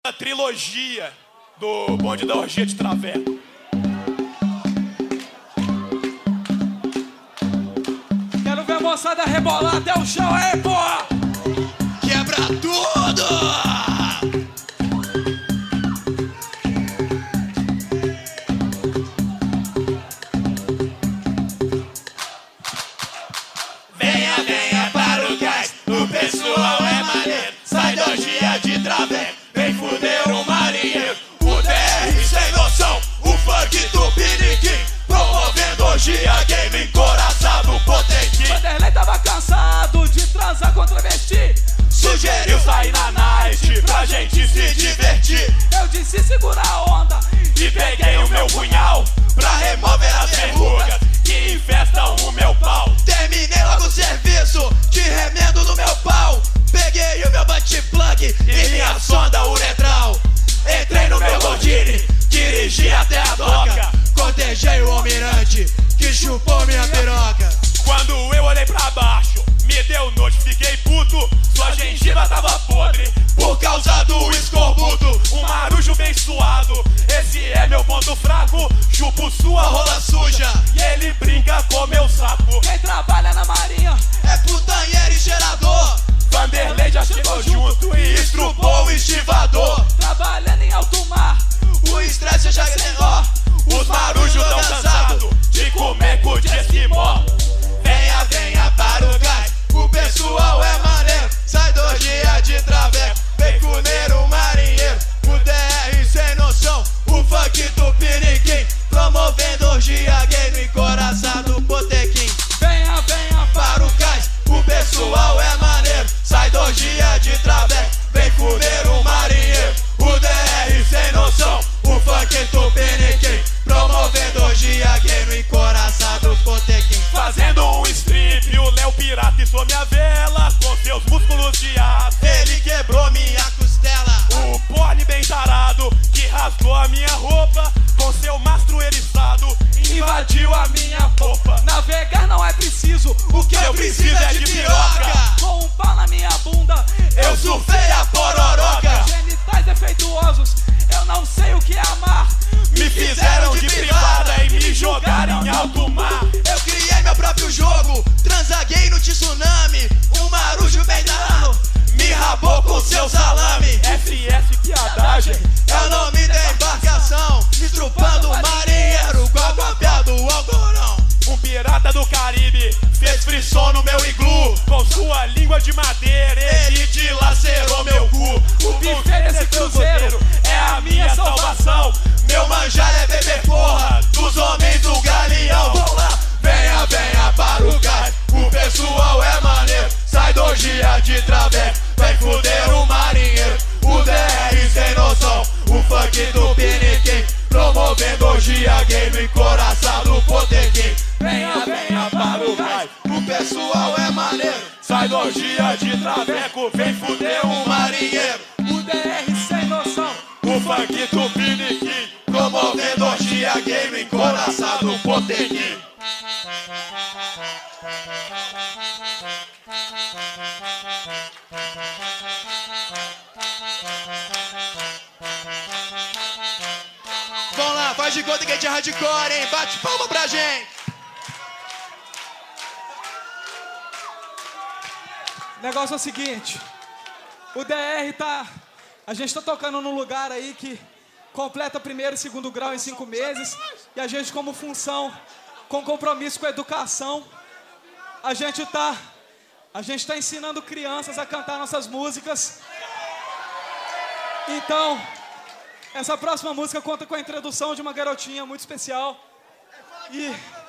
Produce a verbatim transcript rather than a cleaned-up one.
a trilogia do Bonde da Orgia de Traveco. Quero ver a moçada rebolar até o chão, aí, porra! Quebra tudo! Venha, venha para o gás, o pessoal é maneiro. Sai da orgia de Traveco, vem fuder o marinheiro. O D R sem noção, o funk do Piniquim, promovendo orgia, game encoraçado, potentinho. Vanderlei tava cansado de transar com travesti, Sugeriu sair na night pra gente se divertir. eu disse segura a onda E peguei o meu punhal pra remover as verrugas que infestam o meu pau. Terminei logo o serviço de remendo no meu pau. Peguei o meu butt-plug e minha sonda uretral. Entrei no meu Gordini, dirigi até a doca. Cortejei o almirante que chupou minha piroca. Quando eu olhei pra baixo, me deu nojo, fiquei puto. Sua gengiva tava podre por causa do escorbuto. Um marujo bem suado, esse é meu ponto fraco. Chupo sua rola suja e ele brinca com meu saco. Quem trabalha na marinha É putanheiro e cheirador. Vanderlei já chegou junto e estrupou o estivador. trabalhando em alto mar, O estresse já ganhou. Os marujos tão cansados de comer cu de esquimó. Venha, venha para o gás, o pessoal é maneiro. Sai do dia de Traveco, vem fuder o marinheiro. O D R sem noção, o funk do Piniquim, promovendo orgia gay no encoraçado botequim. venha, venha Para o gás, o pessoal é maneiro. Sai do dia de Traveco, vem fuder o marinheiro. O D R sem noção, o funk do Piniquim, promovendo orgia gay no encoraçado botequim. Fazendo um strip, o Léo Pirata içou minha vela com seus músculos de aço. Ele quebrou minha costela. O porne bem tarado que rasgou a minha roupa com seu mastro eriçado, invadiu a minha popa. navegar não é preciso, O que eu preciso é de piroca. com um pau na minha bunda, Eu surfei a pororoca. genitais defeituosos, eu não sei o que é amar. Me fizeram de privada e me jogaram em alto mar. Eu criei meu próprio jogo, transaguei no tsunami. Um marujo bem dano me rabou com seu salame. S S piadagem, É o nome da embarcação, estrupando o marinheiro com a cópia do algodão. um pirata do Caribe fez frisson no meu iglu. Com sua língua de madeira ele dilacerou meu cu. O buffet desse cruzeiro é a minha salvação. Meu manjar é bebê porra dos homens do galeão. Vamos lá! Venha, venha para o gás, o pessoal é maneiro. Sai do dia de Traveco, vem fuder o marinheiro. O D R sem noção, o funk do Piniquim, promovendo orgia gay no encoraçado botequim. Venha, venha para o gás, O pessoal é maneiro. sai do orgia de Traveco, vem fuder o marinheiro. O D R sem noção, O funk do Piniquim, Promovendo orgia gay no encoraçado botequim. Vamos lá, faz de conta que é de hardcore, hein? Bate palma pra gente. o negócio é o seguinte, o D R tá, a gente tá tocando num lugar aí que completa primeiro e segundo grau em cinco meses, e a gente como função, com compromisso com a educação, a gente tá, a gente tá ensinando crianças a cantar nossas músicas. Então, essa próxima música conta com a introdução de uma garotinha muito especial, e